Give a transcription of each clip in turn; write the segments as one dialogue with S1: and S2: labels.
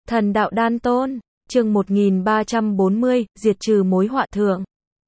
S1: Thần đạo đan tôn, chương 1340, diệt trừ mối họa thượng.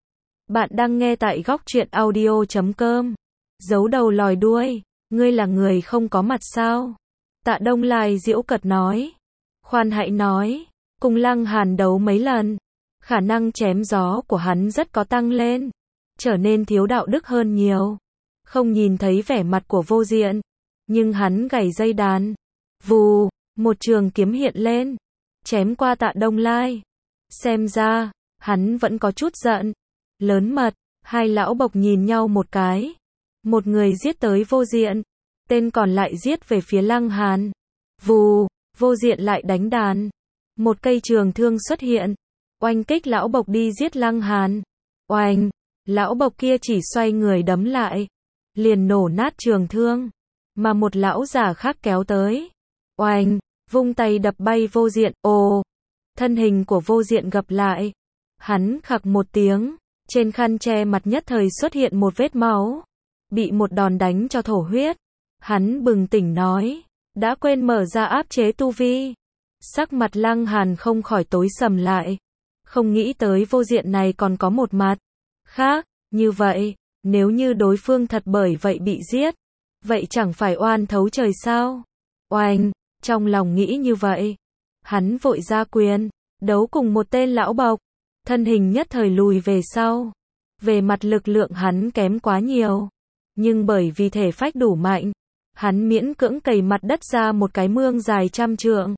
S1: Bạn đang nghe tại góc truyện audio.com. Giấu đầu lòi đuôi, ngươi là người không có mặt sao? Tạ Đông Lai giễu cợt nói. Khoan hãy nói, cùng Lăng Hàn đấu mấy lần, khả năng chém gió của hắn rất có tăng lên, trở nên thiếu đạo đức hơn nhiều. Không nhìn thấy vẻ mặt của Vô Diện, nhưng hắn gảy dây đàn. Vù, một trường kiếm hiện lên, chém qua Tạ Đông Lai. Xem ra, hắn vẫn có chút giận. Lớn mật, hai lão bộc nhìn nhau một cái. Một người giết tới Vô Diện, tên còn lại giết về phía Lăng Hàn. Vù, Vô Diện lại đánh đàn. Một cây trường thương xuất hiện, oanh kích lão bộc đi giết Lăng Hàn. Oanh, lão bộc kia chỉ xoay người đấm lại, liền nổ nát trường thương, mà một lão giả khác kéo tới. Oanh, vung tay đập bay Vô Diện. Ồ, thân hình của Vô Diện gập lại. Hắn khặc một tiếng, trên khăn che mặt nhất thời xuất hiện một vết máu, bị một đòn đánh cho thổ huyết. Hắn bừng tỉnh nói, đã quên mở ra áp chế tu vi. Sắc mặt Lăng Hàn không khỏi tối sầm lại, không nghĩ tới Vô Diện này còn có một mặt khác. Như vậy, nếu như đối phương thật bởi vậy bị giết, vậy chẳng phải oan thấu trời sao? Oanh, trong lòng nghĩ như vậy, hắn vội ra quyền, đấu cùng một tên lão bộc, thân hình nhất thời lùi về sau. Về mặt lực lượng hắn kém quá nhiều, nhưng bởi vì thể phách đủ mạnh, hắn miễn cưỡng cày mặt đất ra một cái mương dài 100 trượng.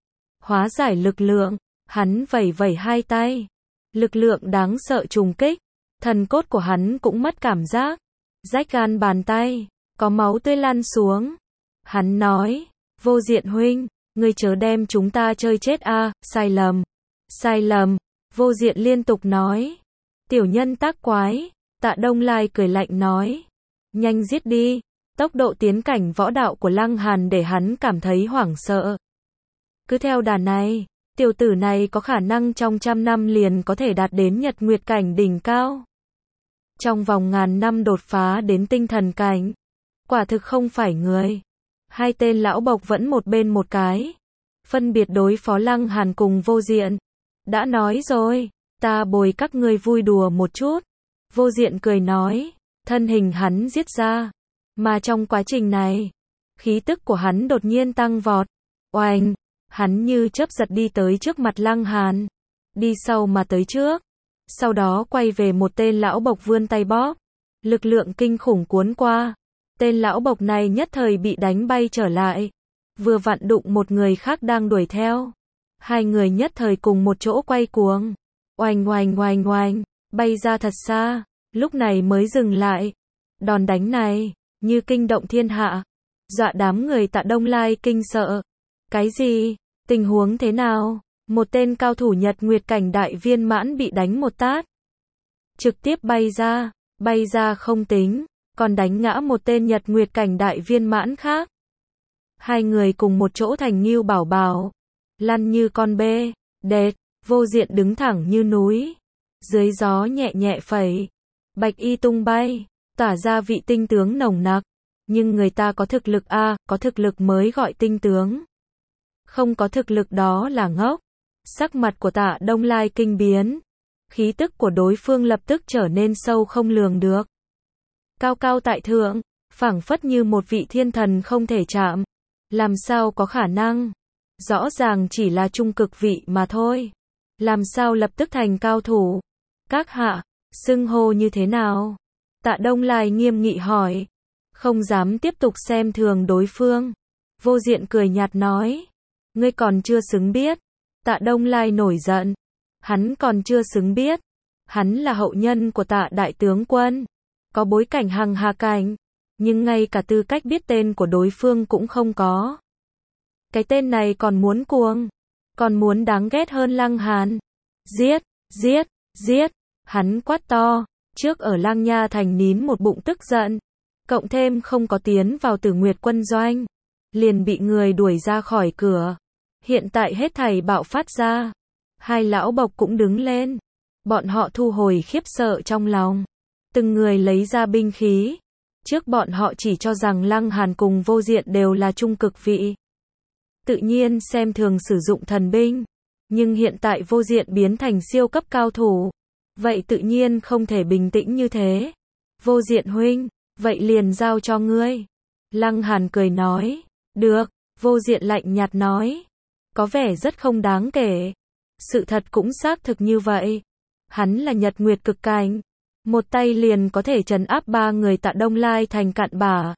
S1: Hóa giải lực lượng, hắn vẩy vẩy hai tay, lực lượng đáng sợ trùng kích, thần cốt của hắn cũng mất cảm giác, rách gan bàn tay, có máu tươi lan xuống. Hắn nói, Vô Diện huynh, ngươi chớ đem chúng ta chơi chết a. Sai lầm, sai lầm. Vô Diện liên tục nói, tiểu nhân tác quái. Tạ Đông Lai cười lạnh nói, nhanh giết đi. Tốc độ tiến cảnh võ đạo của Lăng Hàn để hắn cảm thấy hoảng sợ. Cứ theo đà này, tiểu tử này có khả năng trong 100 năm liền có thể đạt đến Nhật Nguyệt cảnh đỉnh cao. Trong vòng ngàn năm đột phá đến tinh thần cảnh, quả thực không phải người. Hai tên lão bộc vẫn một bên một cái, phân biệt đối phó Lăng Hàn cùng Vô Diện. Đã nói rồi, ta bồi các ngươi vui đùa một chút. Vô Diện cười nói, thân hình hắn giết ra, mà trong quá trình này, khí tức của hắn đột nhiên tăng vọt. Oanh, hắn như chớp giật đi tới trước mặt Lăng Hàn, đi sau mà tới trước. Sau đó quay về một tên lão bộc vươn tay bóp, lực lượng kinh khủng cuốn qua. Tên lão bộc này nhất thời bị đánh bay trở lại, vừa vặn đụng một người khác đang đuổi theo. Hai người nhất thời cùng một chỗ quay cuồng, oanh oanh oanh oanh, bay ra thật xa, lúc này mới dừng lại. Đòn đánh này, như kinh động thiên hạ, dọa đám người Tạ Đông Lai kinh sợ. Cái gì? Tình huống thế nào? Một tên cao thủ Nhật Nguyệt cảnh đại viên mãn bị đánh một tát, trực tiếp bay ra không tính, còn đánh ngã một tên Nhật Nguyệt cảnh đại viên mãn khác. Hai người cùng một chỗ thành Ngưu Bảo Bảo, lăn như con bê, đệt. Vô Diện đứng thẳng như núi, dưới gió nhẹ nhẹ phẩy, bạch y tung bay, tỏa ra vị tinh tướng nồng nặc. Nhưng người ta có thực lực a, có thực lực mới gọi tinh tướng. Không có thực lực đó là ngốc. Sắc mặt của Tạ Đông Lai kinh biến, khí tức của đối phương lập tức trở nên sâu không lường được. Cao cao tại thượng, phảng phất như một vị thiên thần không thể chạm. Làm sao có khả năng? Rõ ràng chỉ là trung cực vị mà thôi. Làm sao lập tức thành cao thủ? Các hạ, xưng hô như thế nào? Tạ Đông Lai nghiêm nghị hỏi, không dám tiếp tục xem thường đối phương. Vô Diện cười nhạt nói, ngươi còn chưa xứng biết. Tạ Đông Lai nổi giận, hắn còn chưa xứng biết. Hắn là hậu nhân của Tạ đại tướng quân, có bối cảnh hằng hà cảnh, nhưng ngay cả tư cách biết tên của đối phương cũng không có. Cái tên này còn muốn cuồng, còn muốn đáng ghét hơn Lăng Hàn. Giết, giết, giết, hắn quát to, trước ở Lang Nha thành nín một bụng tức giận, cộng thêm không có tiến vào Tử Nguyệt quân doanh, liền bị người đuổi ra khỏi cửa. Hiện tại hết thảy bạo phát ra. Hai lão bộc cũng đứng lên, bọn họ thu hồi khiếp sợ trong lòng, từng người lấy ra binh khí. Trước bọn họ chỉ cho rằng Lăng Hàn cùng Vô Diện đều là trung cực vị. tự nhiên xem thường sử dụng thần binh. Nhưng hiện tại Vô Diện biến thành siêu cấp cao thủ. Vậy tự nhiên không thể bình tĩnh như thế. Vô Diện huynh, vậy liền giao cho ngươi. Lăng Hàn cười nói. Được, Vô Diện lạnh nhạt nói. Có vẻ rất không đáng kể. Sự thật cũng xác thực như vậy. Hắn là Nhật Nguyệt cực cảnh. Một tay liền có thể trấn áp 3 người Tạ Đông Lai thành cặn bã.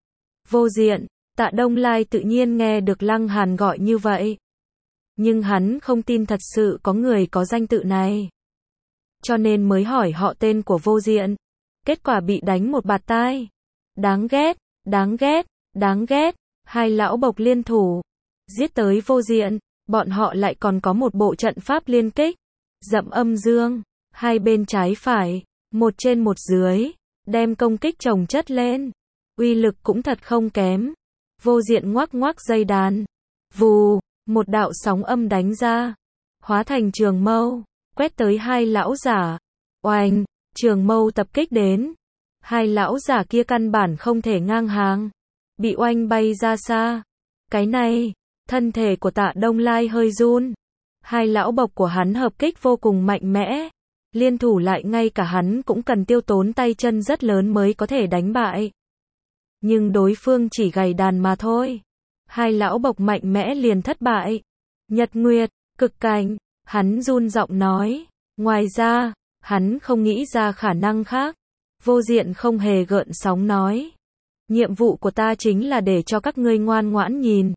S1: Vô Diện, Tạ Đông Lai tự nhiên nghe được Lăng Hàn gọi như vậy. Nhưng hắn không tin thật sự có người có danh tự này. Cho nên mới hỏi họ tên của Vô Diện. Kết quả bị đánh một bạt tai. Đáng ghét, đáng ghét, đáng ghét. Hai lão bộc liên thủ. Giết tới Vô Diện. Bọn họ lại còn có một bộ trận pháp liên kích. Dậm âm dương. Hai bên trái phải. Một trên một dưới. Đem công kích chồng chất lên. Uy lực cũng thật không kém. Vô Diện ngoắc ngoắc dây đàn. Vù. Một đạo sóng âm đánh ra. Hóa thành trường mâu. Quét tới hai lão giả. Oanh. Trường mâu tập kích đến. Hai lão giả kia căn bản không thể ngang hàng. Bị oanh bay ra xa. Cái này. Thân thể của Tạ Đông Lai hơi run. Hai lão bộc của hắn hợp kích vô cùng mạnh mẽ. Liên thủ lại ngay cả hắn cũng cần tiêu tốn tay chân rất lớn mới có thể đánh bại. Nhưng đối phương chỉ gầy đàn mà thôi. Hai lão bộc mạnh mẽ liền thất bại. Nhật Nguyệt, cực cảnh, hắn run giọng nói. Ngoài ra, hắn không nghĩ ra khả năng khác. Vô Diện không hề gợn sóng nói. Nhiệm vụ của ta chính là để cho các ngươi ngoan ngoãn nhìn.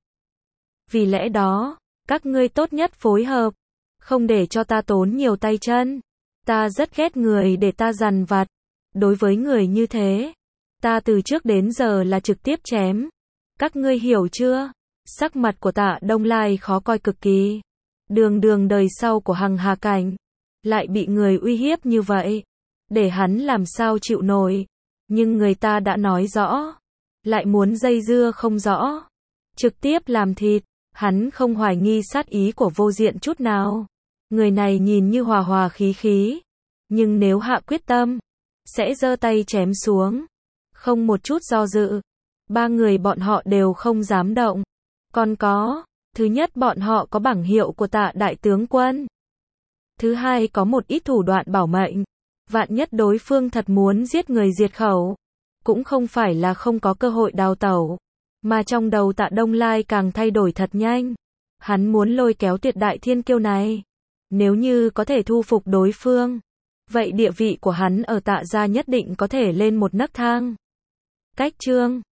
S1: Vì lẽ đó, các ngươi tốt nhất phối hợp. Không để cho ta tốn nhiều tay chân. Ta rất ghét người để ta dằn vặt. Đối với người như thế, ta từ trước đến giờ là trực tiếp chém. Các ngươi hiểu chưa? Sắc mặt của Tạ Đông Lai khó coi cực kỳ. Đường đời sau của Hằng Hà Cảnh. Lại bị người uy hiếp như vậy. Để hắn làm sao chịu nổi. Nhưng người ta đã nói rõ. Lại muốn dây dưa không rõ. Trực tiếp làm thịt. Hắn không hoài nghi sát ý của Vô Diện chút nào. Người này nhìn như hòa hòa khí khí. Nhưng nếu hạ quyết tâm, sẽ giơ tay chém xuống. Không một chút do dự. 3 người bọn họ đều không dám động. Còn có, thứ nhất bọn họ có bảng hiệu của Tạ đại tướng quân. Thứ hai có một ít thủ đoạn bảo mệnh. Vạn nhất đối phương thật muốn giết người diệt khẩu. Cũng không phải là không có cơ hội đào tẩu. Mà trong đầu Tạ Đông Lai càng thay đổi thật nhanh. Hắn muốn lôi kéo Tuyệt Đại Thiên Kiêu này. Nếu như có thể thu phục đối phương. Vậy địa vị của hắn ở Tạ gia nhất định có thể lên một nấc thang. Cách chương